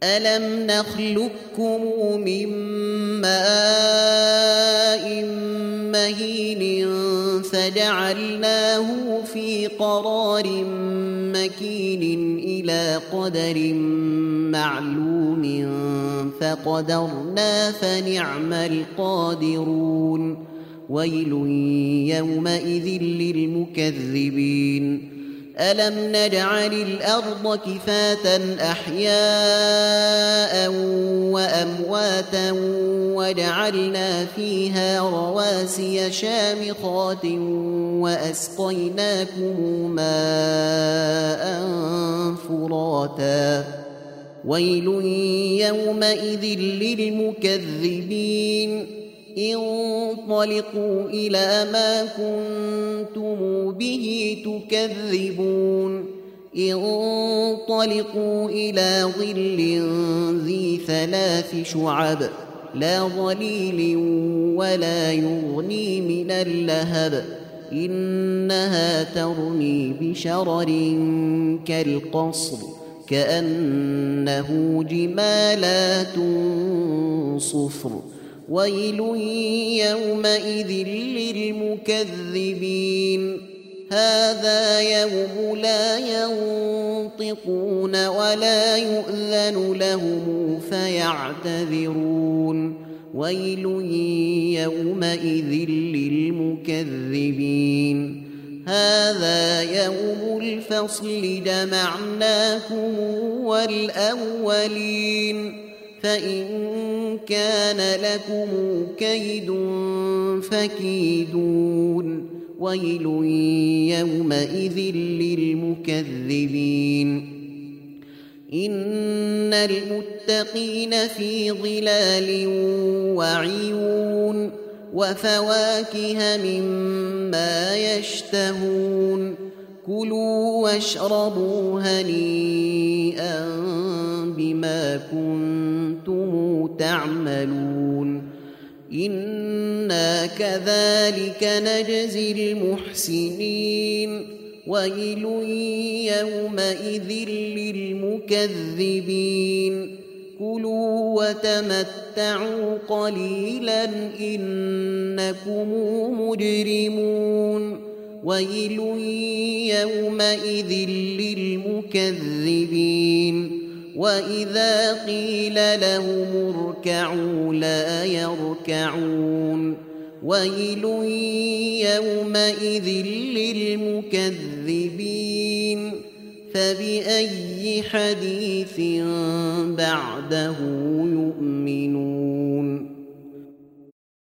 ألم نخلقكم من ماء مهين فجعلناه في قرار مكين إلى قدر معلوم فقدرنا فنعم القادرون ويل يومئذ للمكذبين ألم نجعل الأرض كفاة أحياء وأمواتا وجعلنا فيها رواسي شامخات وأسقيناكم ماء فراتا ويل يومئذ للمكذبين انطلقوا إلى ما كنتم به تكذبون انطلقوا إلى ظل ذي 3 شعب لا ظليل ولا يغني من اللهب إنها ترمي بشرر كالقصر كأنه جمالات صفر ويل يومئذ للمكذبين هذا يوم لا ينطقون ولا يؤذن لهم فيعتذرون ويل يومئذ للمكذبين هذا يوم الفصل جمعناكم والأولين فإن كان لكم كيد فكيدون ويل يومئذ للمكذبين إن المتقين في ظلال وعيون وفواكه مما يشتهون كلوا واشربوا هنيئا بما كنتم تعملون إنا كذلك نجزي المحسنين ويل يومئذ للمكذبين كلوا وتمتعوا قليلا إنكم مجرمون ويل يومئذ للمكذبين وإذا قيل لهم اركعوا لا يركعون ويل يومئذ للمكذبين فبأي حديث بعده